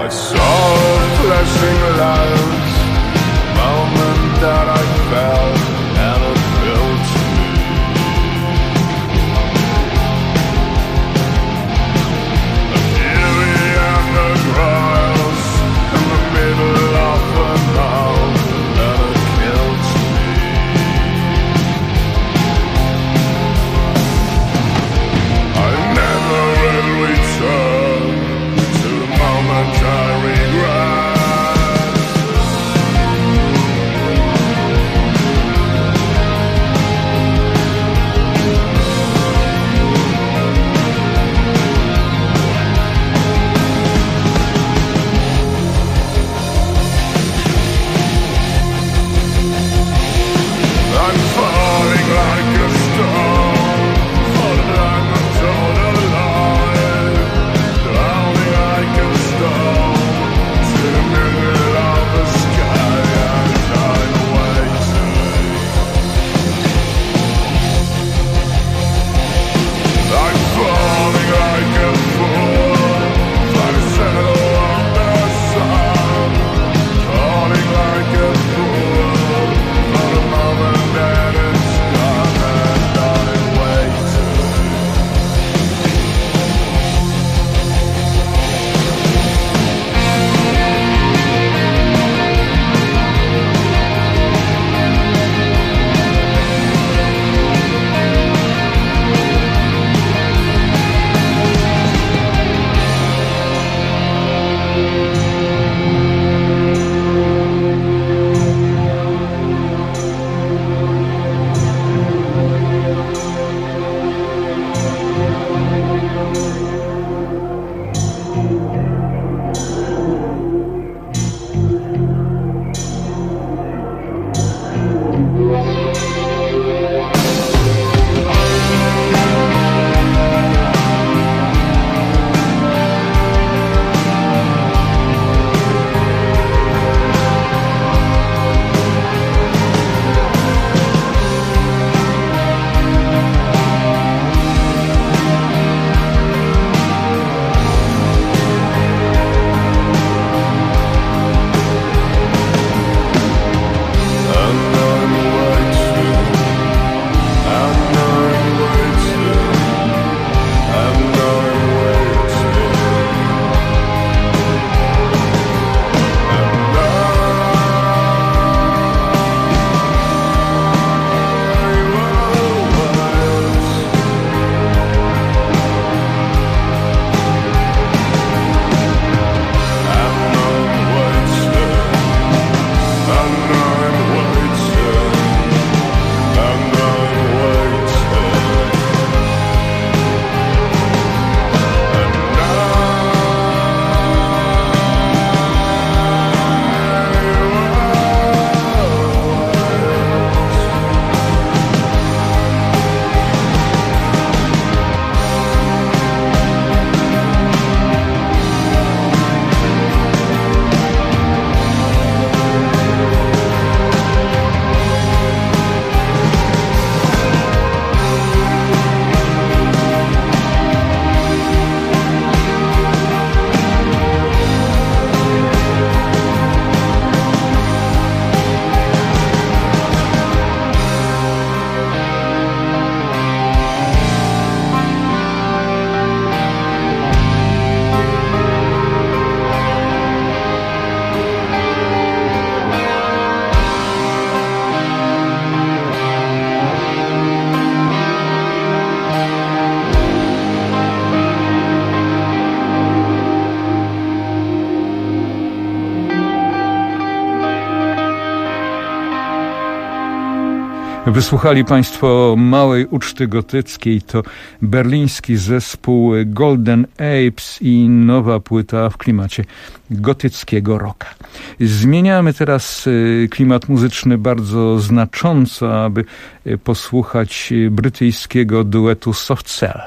Wysłuchali Państwo Małej Uczty Gotyckiej. To berliński zespół Golden Apes i nowa płyta w klimacie gotyckiego rocka. Zmieniamy teraz klimat muzyczny bardzo znacząco, aby posłuchać brytyjskiego duetu Soft Cell.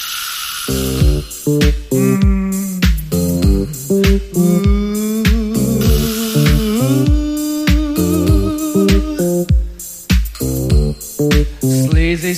Sleazy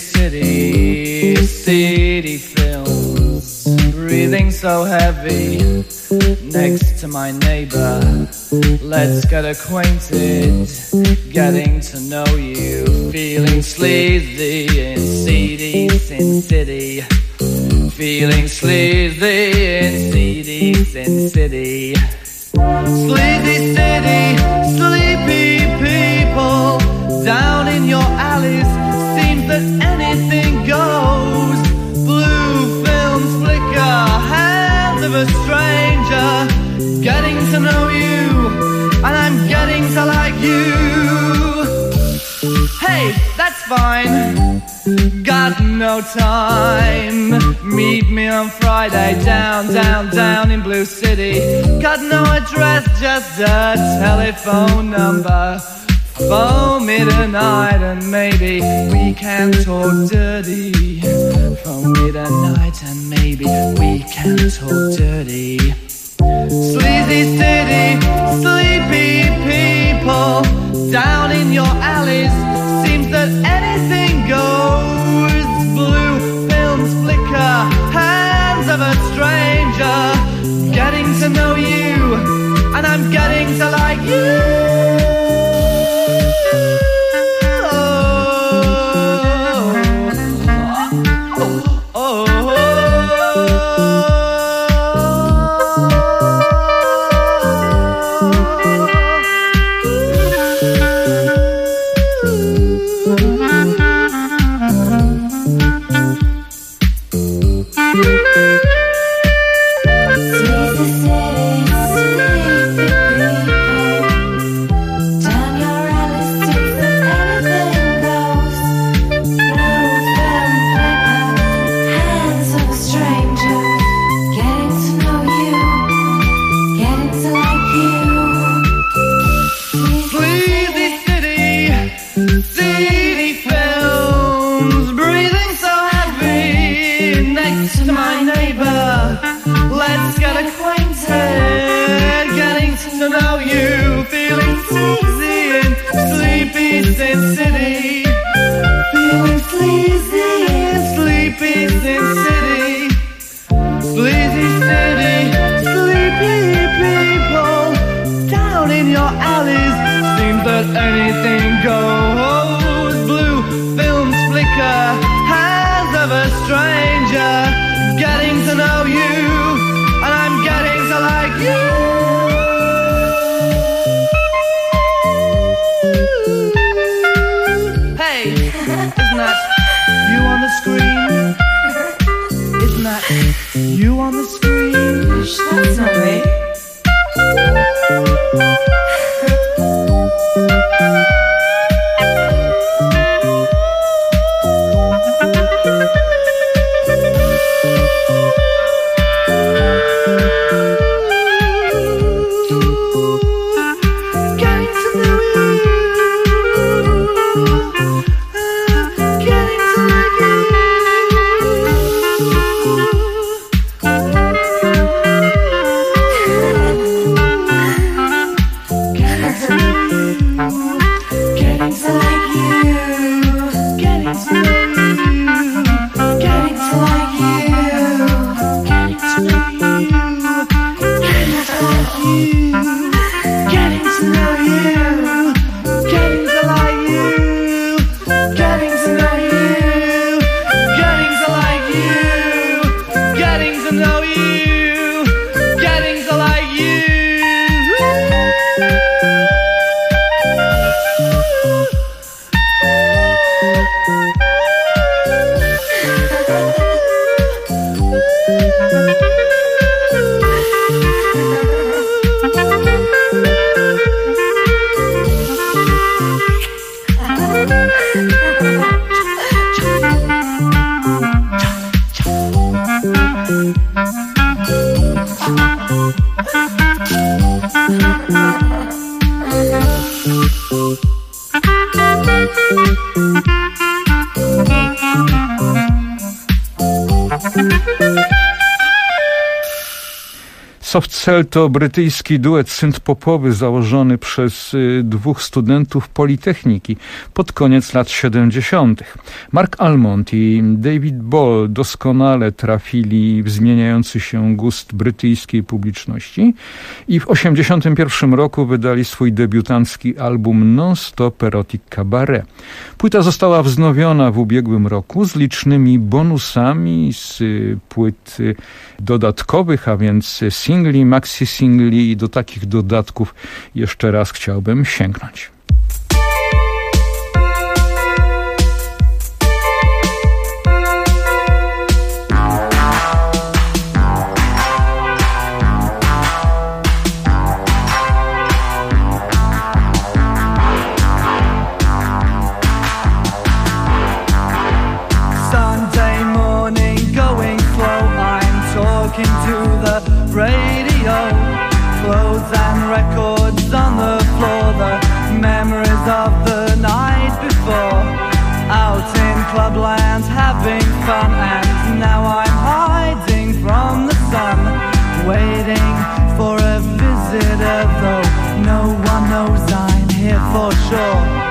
city films, breathing so heavy, next to my neighbor. Let's get acquainted, getting to know you. Feeling sleazy in seedy Sin City. Feeling sleazy in seedy Sin City. Sleazy city, sleepy people. Down in your alleys, seems that anything goes. Blue films flicker, hands of a stranger. Getting to know you, and I'm getting to like you. Hey, that's fine, got no time. Meet me on Friday, down in Blue City. Got no address, just a telephone number. Phone me tonight and maybe we can talk dirty. Phone me tonight and maybe we can talk dirty. Sleazy city, sleepy people. Down in your alleys, seems that anything goes. Blue films flicker, hands of a stranger. Getting to know you, and I'm getting to like you. Soft Cell to brytyjski duet synth-popowy założony przez dwóch studentów Politechniki pod koniec lat 70. Mark Almond i David Ball doskonale trafili w zmieniający się gust brytyjskiej publiczności i w 1981 roku wydali swój debiutancki album Non-Stop Erotic Cabaret. Płyta została wznowiona w ubiegłym roku z licznymi bonusami z płyt dodatkowych, a więc singli, maxi-singli i do takich dodatków jeszcze raz chciałbym sięgnąć. Radio, clothes and records on the floor, the memories of the night before. Out in clubland having fun, and now I'm hiding from the sun, waiting for a visitor, though no one knows I'm here for sure.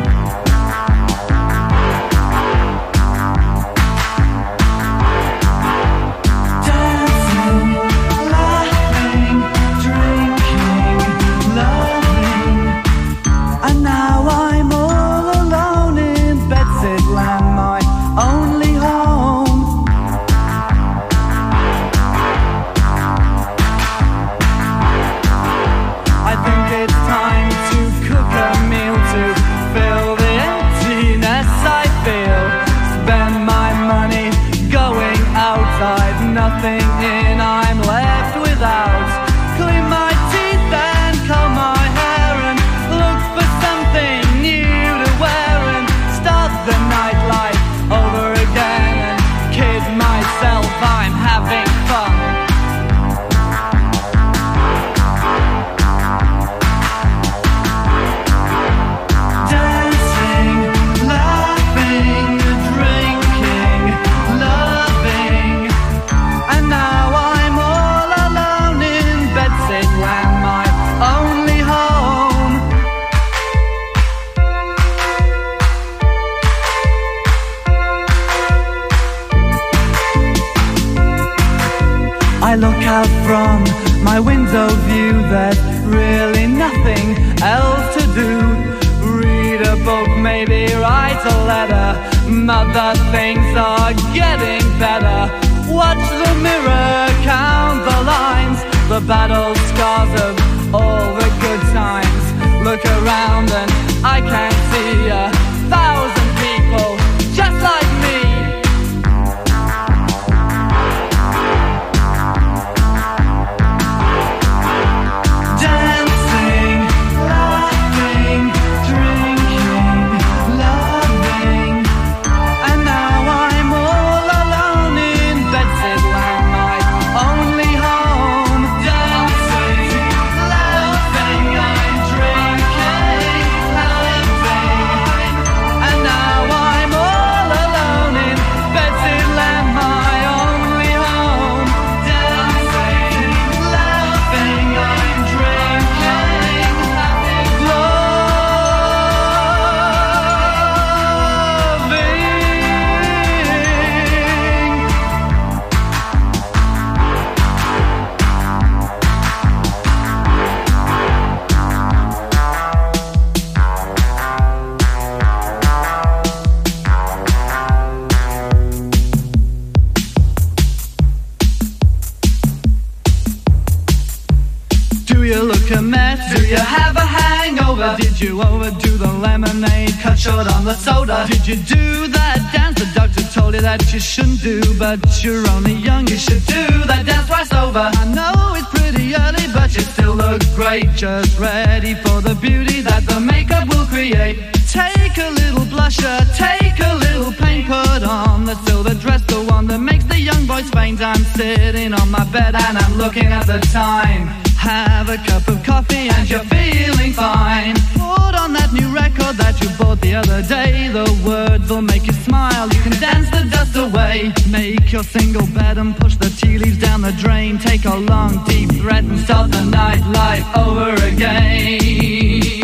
I look out from my window view, there's really nothing else to do. Read a book, maybe write a letter. Other things are getting better. Watch the mirror, count the lines, the battle scars of all the good times. Look around and I can see 1,000 people just like me. Did you overdo the lemonade, cut short on the soda? Did you do that dance the doctor told you that you shouldn't do? But you're only young, you should do that dance twice over. I know it's pretty early, but you still look great. Just ready for the beauty that the makeup will create. Take a little blusher, take a little paint, put on the silver dress, the one that makes the young boys faint. I'm sitting on my bed and I'm looking at the time. Have a cup of coffee and you're feeling fine. Put on that new record that you bought the other day. The words will make you smile, you can dance the dust away. Make your single bed and push the tea leaves down the drain. Take a long deep breath and start the night life over again.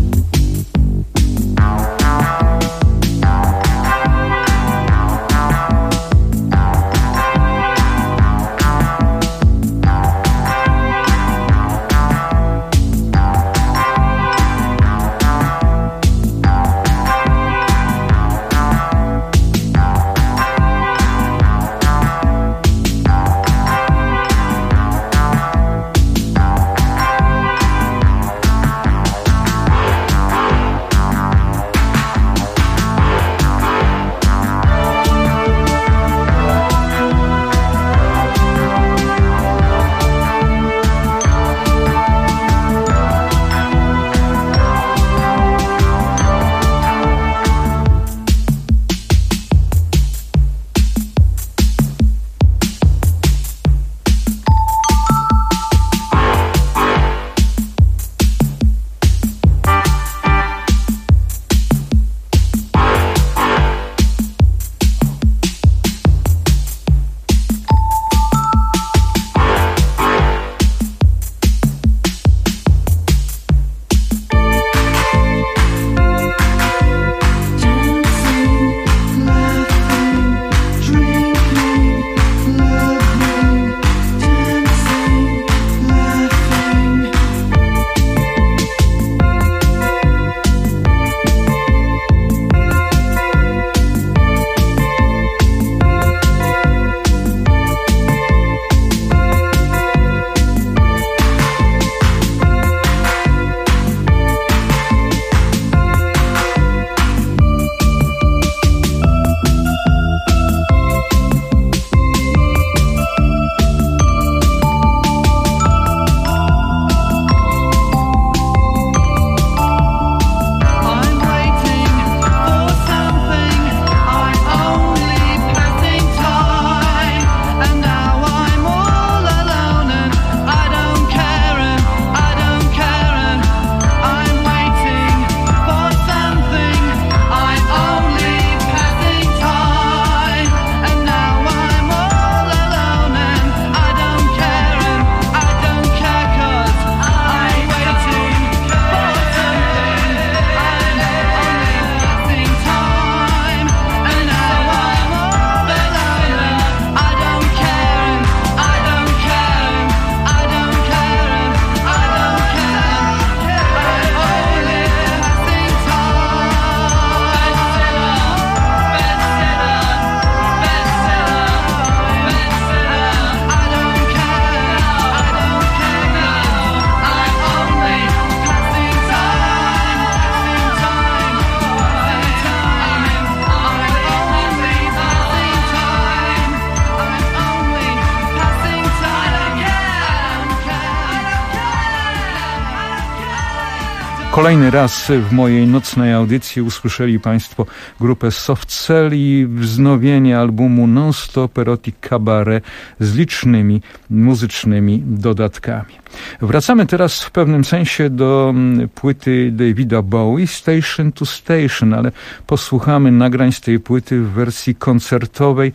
Kolejny raz w mojej nocnej audycji usłyszeli Państwo grupę Soft Cell i wznowienie albumu Non-Stop Erotic Cabaret z licznymi muzycznymi dodatkami. Wracamy teraz w pewnym sensie do płyty Davida Bowie, Station to Station, ale posłuchamy nagrań z tej płyty w wersji koncertowej,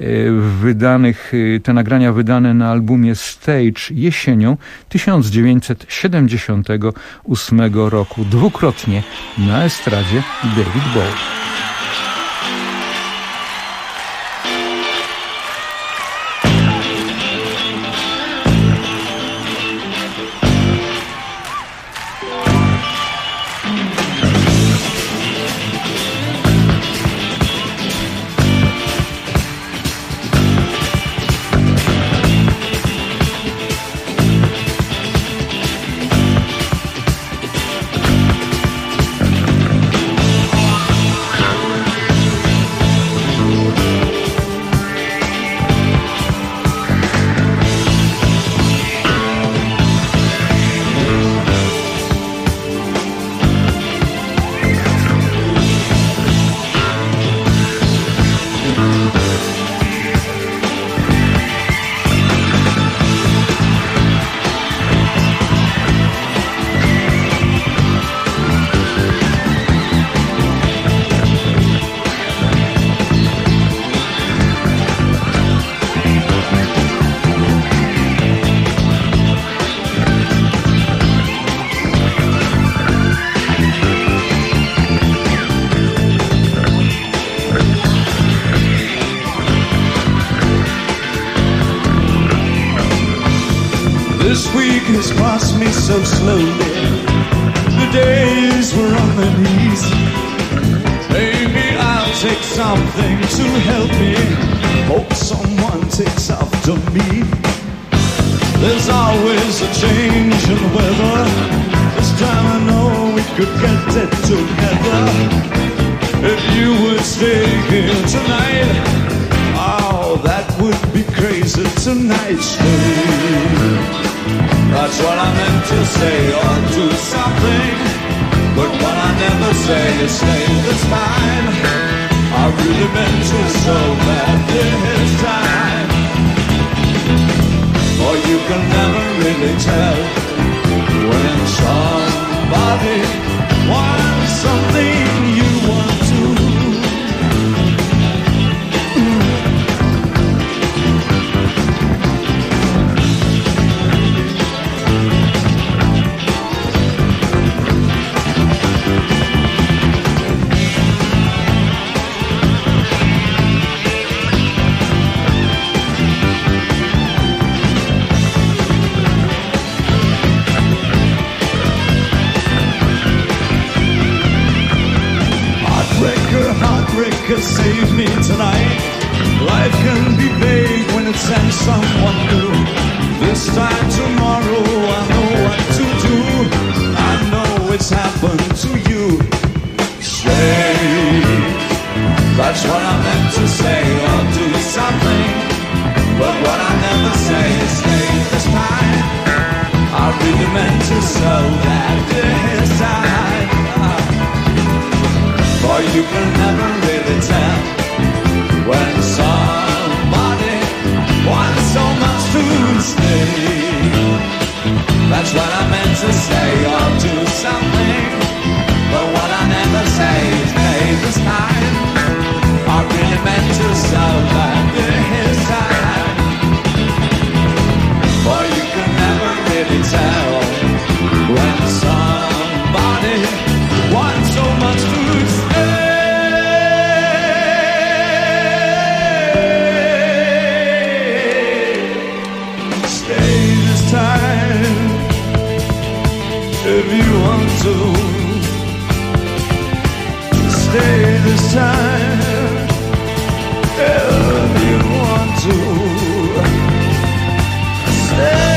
te nagrania wydane na albumie Stage jesienią 1978 roku. Dwukrotnie na estradzie David Bowie. across me so slowly. The days were on my knees. Maybe I'll take something to help me. Hope someone takes after me. There's always a change in the weather. This time I know we could get it together. If you would stay here tonight, oh, that would be crazy tonight. Stay. That's what I meant to say, or do something. But what I never say is stay this time. I really meant to so bad this time. For you can never really tell when somebody wants something you want to. Heartbreaker, save me tonight. Life can be vague when it sends someone new. This time tomorrow I know what to do. I know it's happened to you. Stay. That's what I meant to say, or do something. But what I never say is stay this time. I really meant to so that this time. For you can never really tell when somebody wants so much to stay. That's what I meant to say, or do something. But what I never say is stay this time. I really meant to so that this time. For you can never really tell when somebody wants so much to stay. Stay this time if you want to. Stay this time if you want to. Stay.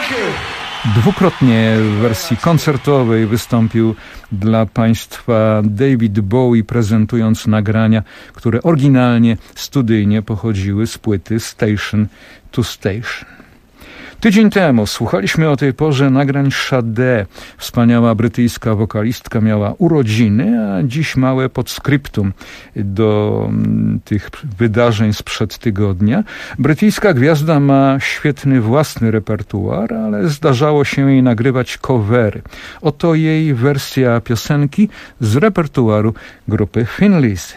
Dwukrotnie w wersji koncertowej wystąpił dla Państwa David Bowie, prezentując nagrania, które oryginalnie studyjnie pochodziły z płyty Station to Station. Tydzień temu słuchaliśmy o tej porze nagrań Sade. Wspaniała brytyjska wokalistka miała urodziny, a dziś małe podskryptum do tych wydarzeń sprzed tygodnia. Brytyjska gwiazda ma świetny własny repertuar, ale zdarzało się jej nagrywać covery. Oto jej wersja piosenki z repertuaru grupy Thin Lizzy.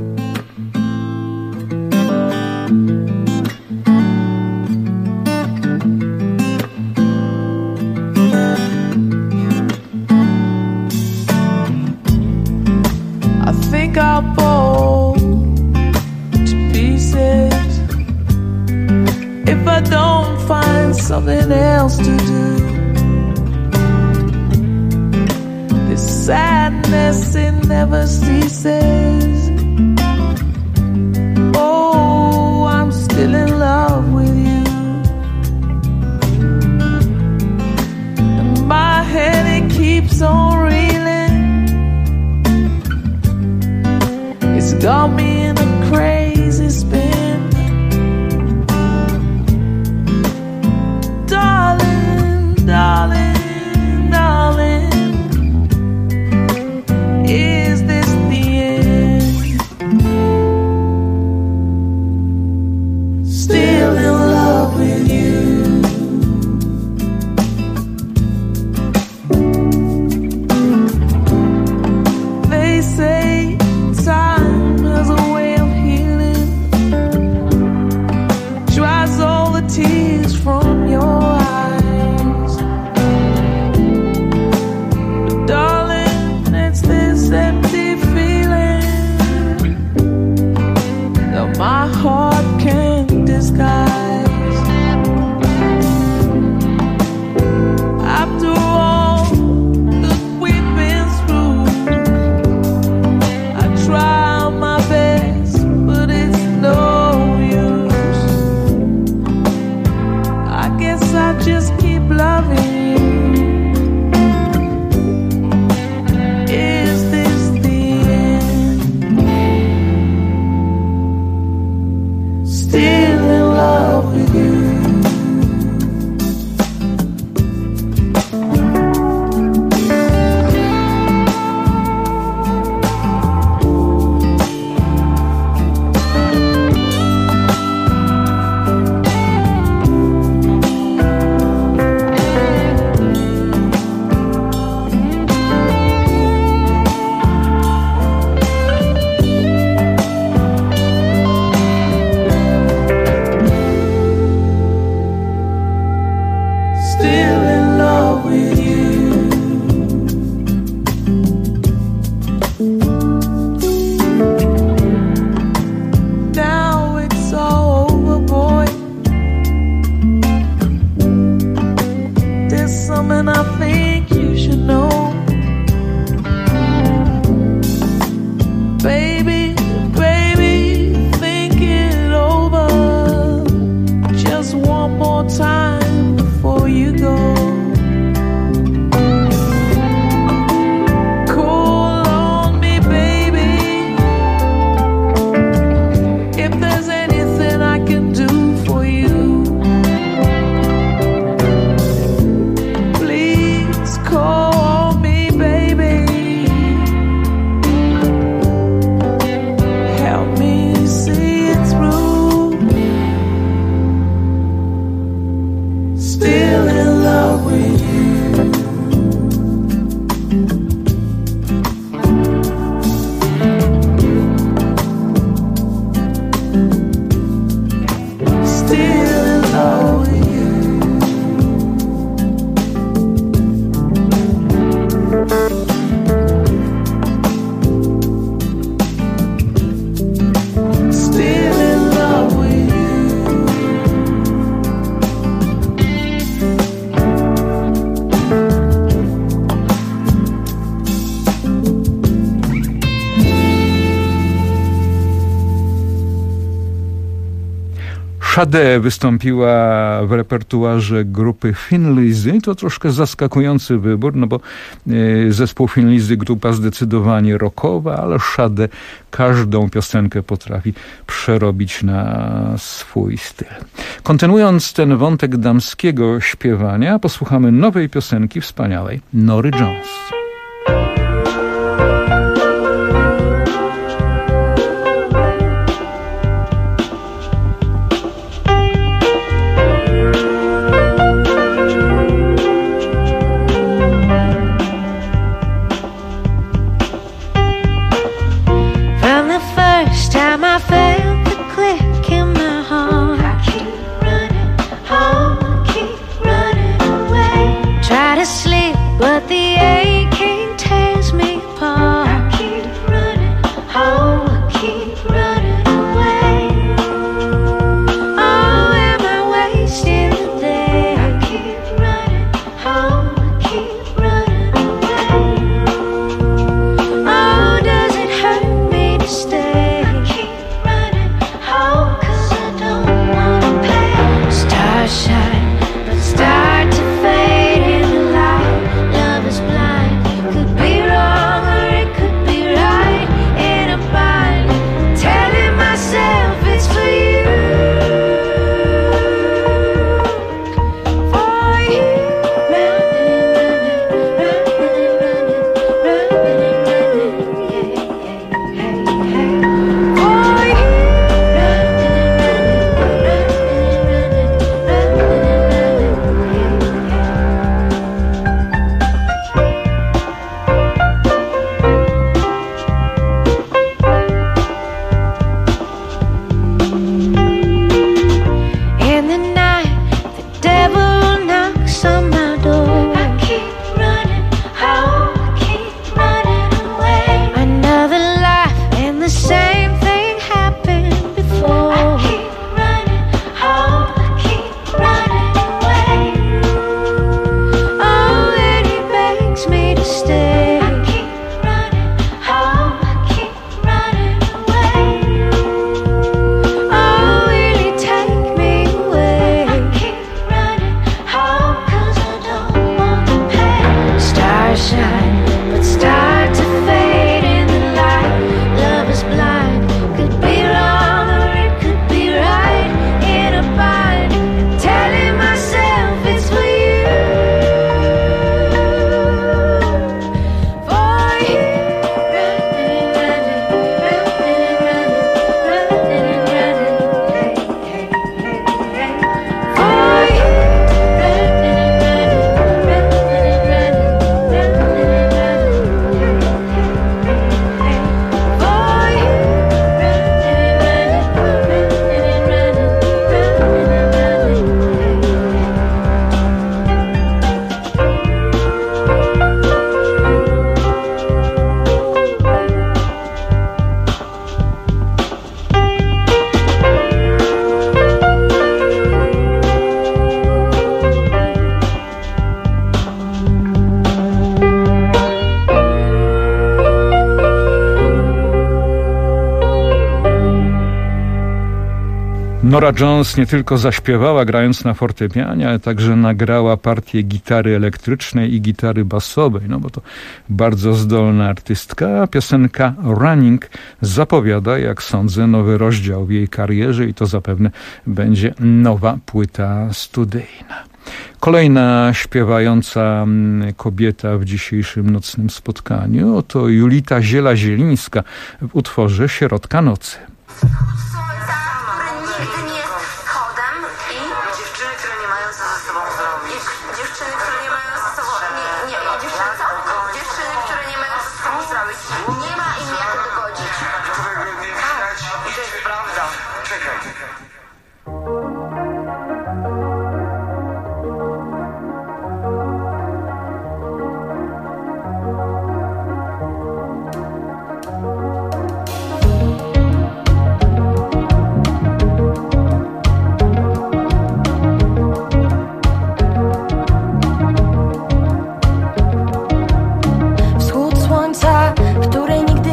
I'll fall to pieces if I don't find something else to do. This sadness, it never ceases. Oh, I'm still in love with you, and my head, it keeps on reeling. It's got me in a crazy spin. Darling, darling, darling, is this the end? Still in love with you. They say time has a way of healing, dries all the tears from your eyes. But darling, it's this empty feeling that my heart can't disguise. After all that we've been through, try my best, but it's no use. I guess I just keep loving you. Is this the end? Still in love with you. Sade wystąpiła w repertuarze grupy Thin Lizzy. To troszkę zaskakujący wybór, no bo zespół Thin Lizzy, grupa zdecydowanie rockowa, ale Sade każdą piosenkę potrafi przerobić na swój styl. Kontynuując ten wątek damskiego śpiewania, posłuchamy nowej piosenki wspaniałej Nory Jones. Nora Jones nie tylko zaśpiewała grając na fortepianie, ale także nagrała partię gitary elektrycznej i gitary basowej, no bo to bardzo zdolna artystka. Piosenka Running zapowiada, jak sądzę, nowy rozdział w jej karierze i to zapewne będzie nowa płyta studyjna. Kolejna śpiewająca kobieta w dzisiejszym nocnym spotkaniu to Julita Ziela-Zielińska w utworze Środka nocy. Wschód słońca, w której nigdy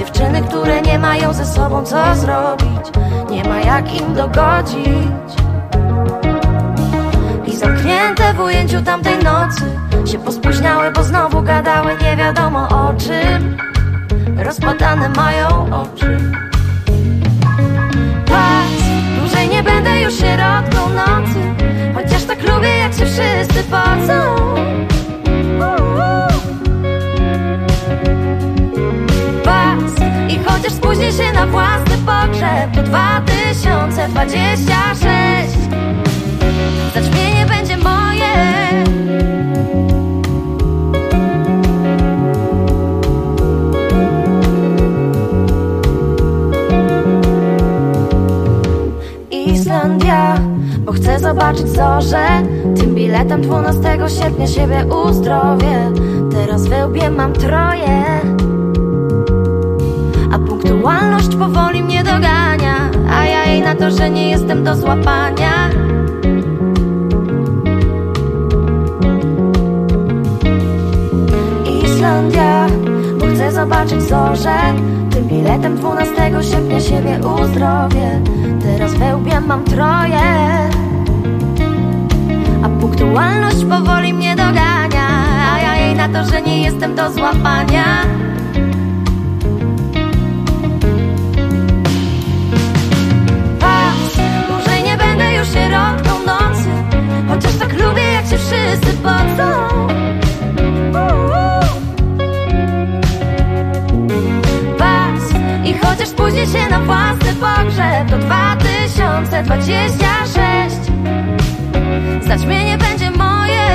Dziewczyny, które nie mają ze sobą co zrobić, nie ma jak im dogodzić. I zamknięte w ujęciu tamtej nocy się pospóźniały, bo znowu gadały nie wiadomo o czym. Rozpadane mają oczy. Pas, dłużej nie będę już środką nocy, chociaż tak lubię jak się wszyscy pocą. Pas, i chociaż spóźnię się na własny pogrzeb, to 2026 zaćmienie będzie moje. Islandia, bo chcę zobaczyć zorze. Tym biletem 12 sierpnia siebie uzdrowię. Teraz we łbie mam 3, a punktualność powoli mnie dogania, a ja jej na to, że nie jestem do złapania. Islandia, bo chcę zobaczyć zorze. Tym biletem 12 sierpnia siebie uzdrowię. Teraz we łbie mam 3, a punktualność powoli mnie dogania, a ja jej na to, że nie jestem do złapania. Pas, dłużej nie będę już środką nocy, chociaż tak lubię jak się wszyscy pocą. I chociaż spóźnię się na własny pogrzeb, to 2026 zaćmienie będzie moje.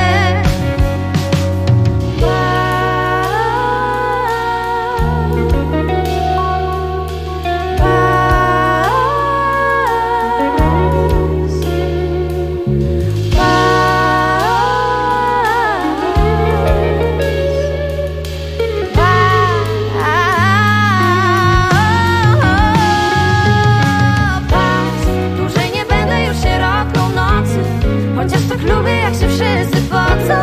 Lubię jak się wszyscy pocą.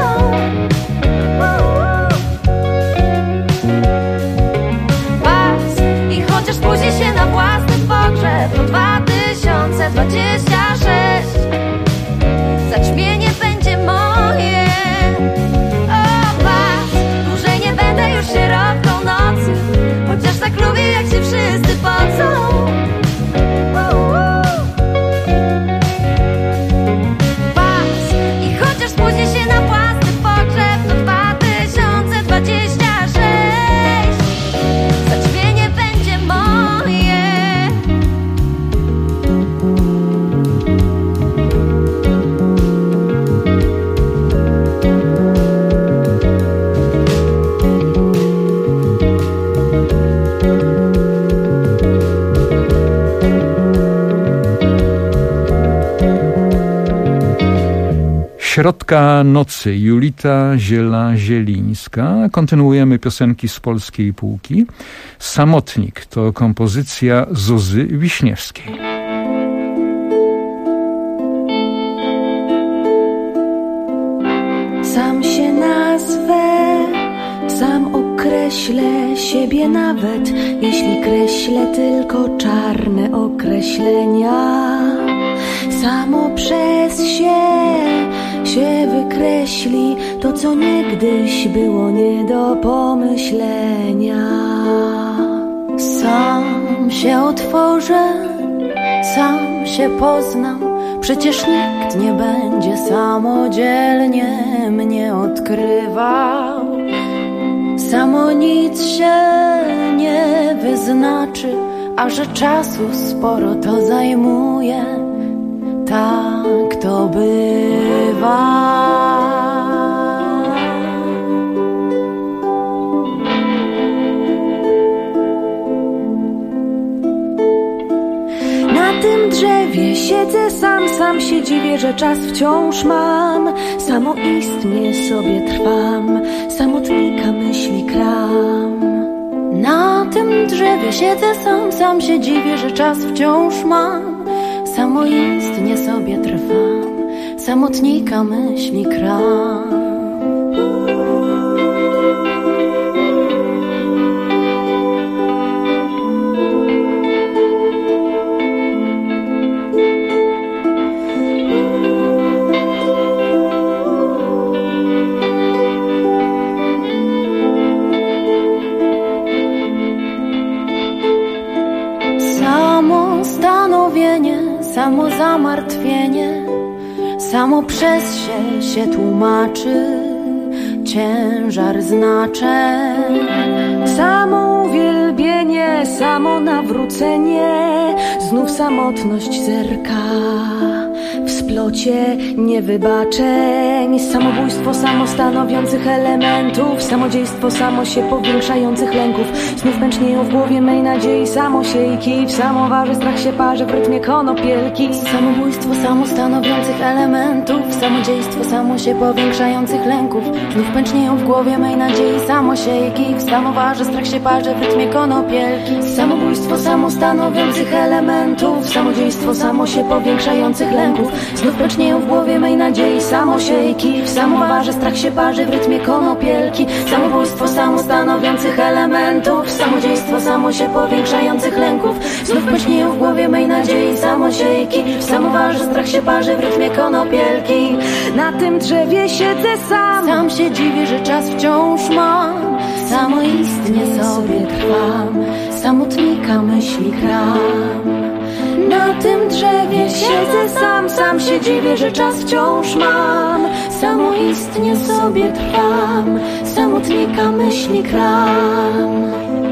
Pas, i chociaż spóźnię się na własny pogrzeb, to 2026 zaćmienie będzie moje. O, pas, dłużej nie będę już środką nocy, chociaż tak lubię jak się wszyscy pocą. Spóźnię się na własny pogrzeb, to 2026 zaćmienie będzie moje. Środka nocy, Julita Ziela-Zielińska. Kontynuujemy piosenki z polskiej półki. Samotnik to kompozycja Zuzy Wiśniewskiej. Sam się nazwę, sam określę siebie nawet, jeśli kreślę tylko czarne określenia. Samo przez się wykreśli to, co niegdyś było nie do pomyślenia. Sam się otworzę, sam się poznam, przecież nikt nie będzie samodzielnie mnie odkrywał. Samo nic się nie wyznaczy, a że czasu sporo to zajmuje, tak to bywa. Na tym drzewie siedzę sam się dziwię, że czas wciąż mam. Samoistnie sobie trwam, samotnika myśli kram. Na tym drzewie siedzę sam się dziwię, że czas wciąż mam. Samoistnie sobie trwam, samotnika myśli kram. samo zamartwienie, samo przez się tłumaczy ciężar znaczeń. Samo uwielbienie, samo nawrócenie, znów samotność zerka w splocie niewybaczeń. Samobójstwo samo stanowiących elementów, samodziejstwo samo się powiększających lęków. Znów pęcznieją w głowie mej nadziei samosiejki, w samowarze strach się parzy w rytmie konopielki. Samobójstwo samo stanowiących elementów, samodziejstwo samo się powiększających lęków. Znów pęcznieją w głowie mej nadziei samosiejki, w samowarze strach się parzy w rytmie konopielki. Samobójstwo samo stanowiących elementów, samodziejstwo samo się powiększających lęków. Znów pęcznieją w głowie mej nadziei samosiejki, w samowarze strach się parzy w rytmie konopielki. Samobójstwo samo stanowiących elementów, samodziejstwo samo się powiększających lęków. Znów pęcznieją w głowie mej nadziei samosiejki, w samowarze strach się parzy w rytmie konopielki. Na tym drzewie siedzę sam się dziwię, że czas wciąż mam. Samoistnie sobie trwam, samotnika myśli kram. Na tym drzewie siedzę sam się dziwię, że czas wciąż mam. Samoistnie sobie trwam, samotnika myśli kram.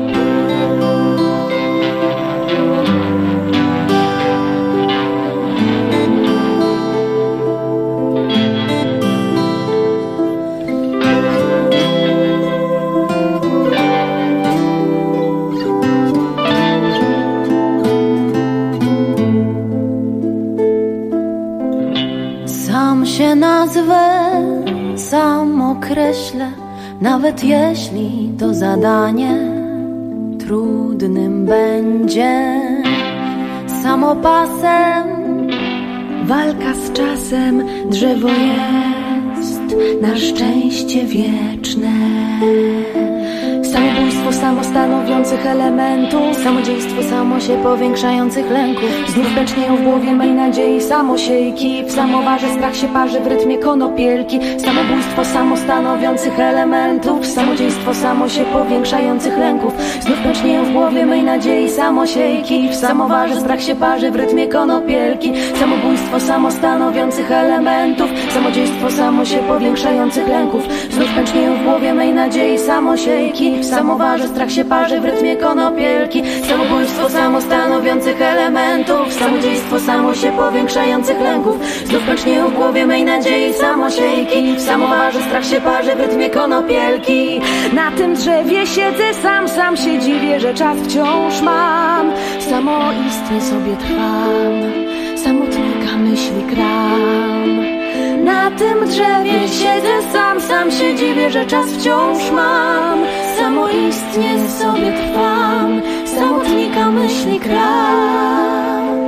Się nazwę, sam określę, nawet jeśli to zadanie trudnym będzie. Samopasem, walka z czasem, drzewo jest na szczęście wieczne. Samobójstwo samo stanowiących elementów, samodziejstwo samo się powiększających lęków. Znów pęcznieją w głowie mej nadziei samosiejki, w samowarze strach się parzy w rytmie konopielki. Samobójstwo samo stanowiących elementów, samodziejstwo samo się powiększających lęków. Znów pęcznieją w głowie mej nadziei samosiejki, w samowarze strach się parzy w rytmie konopielki. Samobójstwo samo stanowiących elementów, samodziejstwo samo się powiększających lęków. Znów pęcznieją w głowie mej nadziei samosiejki, w samowarze strach się parzy w rytmie konopielki. Samobójstwo samo stanowiących elementów, samodziejstwo samo się powiększających lęków. Znów pęcznieją w głowie mej nadziei samosiejki, w samowarze strach się parzy w rytmie konopielki. Na tym drzewie siedzę sam się dziwię, że czas wciąż mam. Samoistnie sobie trwam, samotnika myśli kram. Na tym drzewie siedzę sam się dziwię, że czas wciąż mam. Samoistnie sobie trwam, samotnika myśli kram.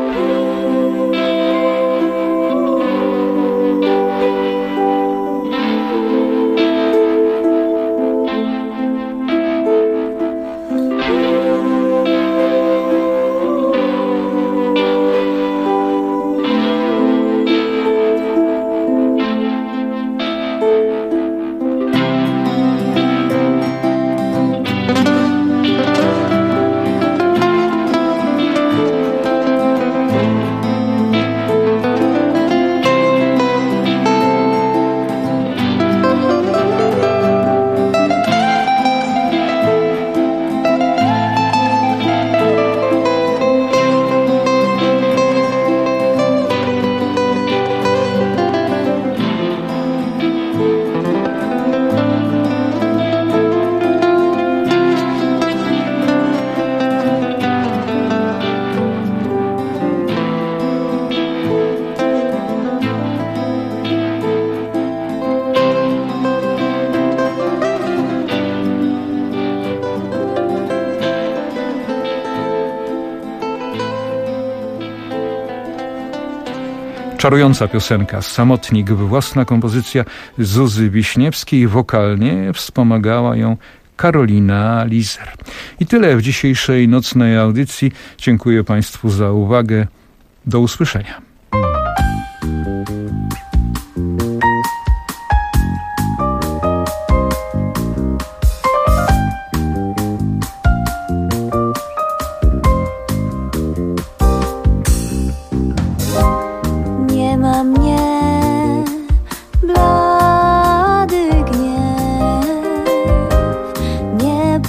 Czarująca piosenka Samotnik, własna kompozycja Zuzy Wiśniewskiej. Wokalnie wspomagała ją Karolina Lizer. I tyle w dzisiejszej nocnej audycji. Dziękuję Państwu za uwagę. Do usłyszenia.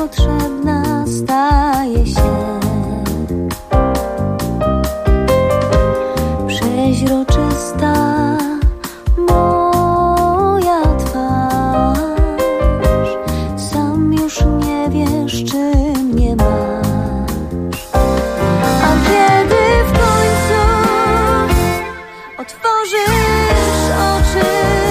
potrzebna staje się. Przeźroczysta moja twarz, sam już nie wiesz, czy mnie masz. A kiedy w końcu otworzysz oczy,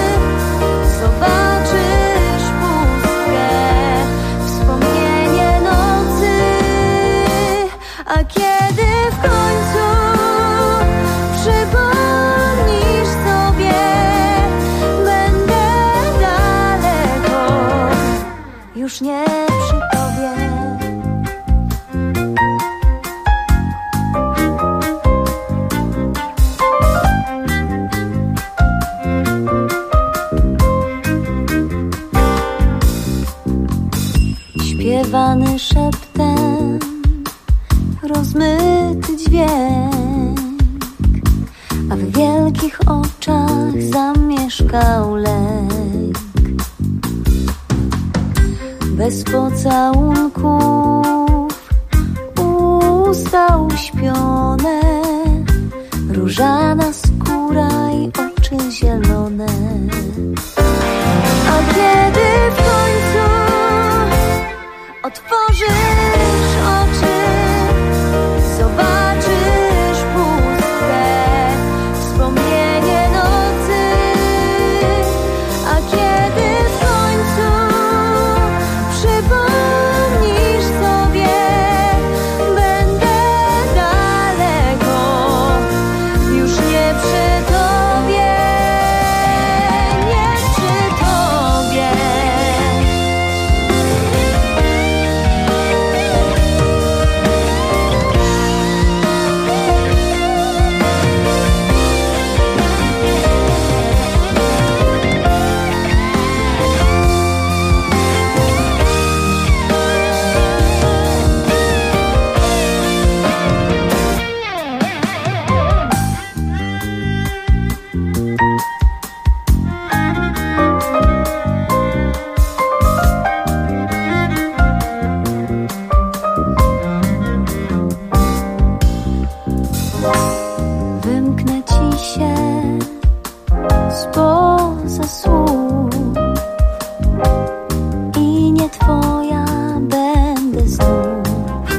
zobaczysz pustkę, wspomnienie nocy. A kiedy w końcu przypomnisz sobie, będę daleko, już nie przy tobie. Śpiewany szeptem, rozmyty dźwięk, a w wielkich oczach zamieszkał lęk. Bez pocałunków, usta uśpione, różana skóra i oczy zielone. A kiedy w końcu otworzysz oczy, zobaczysz pustkę, wspomnienie nocy. A kiedy w końcu przypomnisz sobie, będę daleko, już nie przy tobie, nie przy tobie. Wymknę ci się spoza słów i nie twoja będę znów.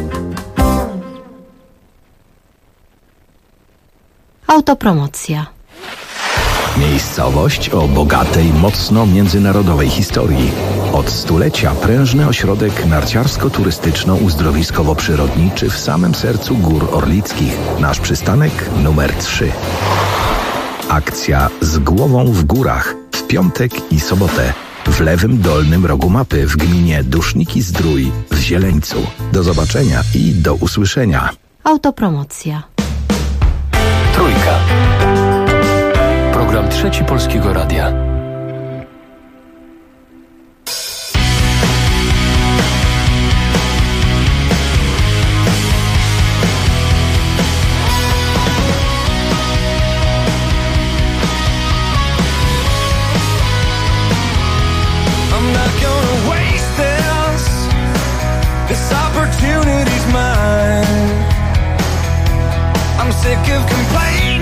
Autopromocja. Miejscowość o bogatej, mocno międzynarodowej historii. Od stulecia prężny ośrodek narciarsko-turystyczno-uzdrowiskowo-przyrodniczy w samym sercu Gór Orlickich. Nasz przystanek numer 3. Akcja Z głową w górach w piątek i sobotę w lewym dolnym rogu mapy w gminie Duszniki-Zdrój w Zieleńcu. Do zobaczenia i do usłyszenia. Autopromocja. Trójka. Program Trzeci Polskiego Radia. I'm not gonna waste this opportunity's mine. I'm sick of complaining.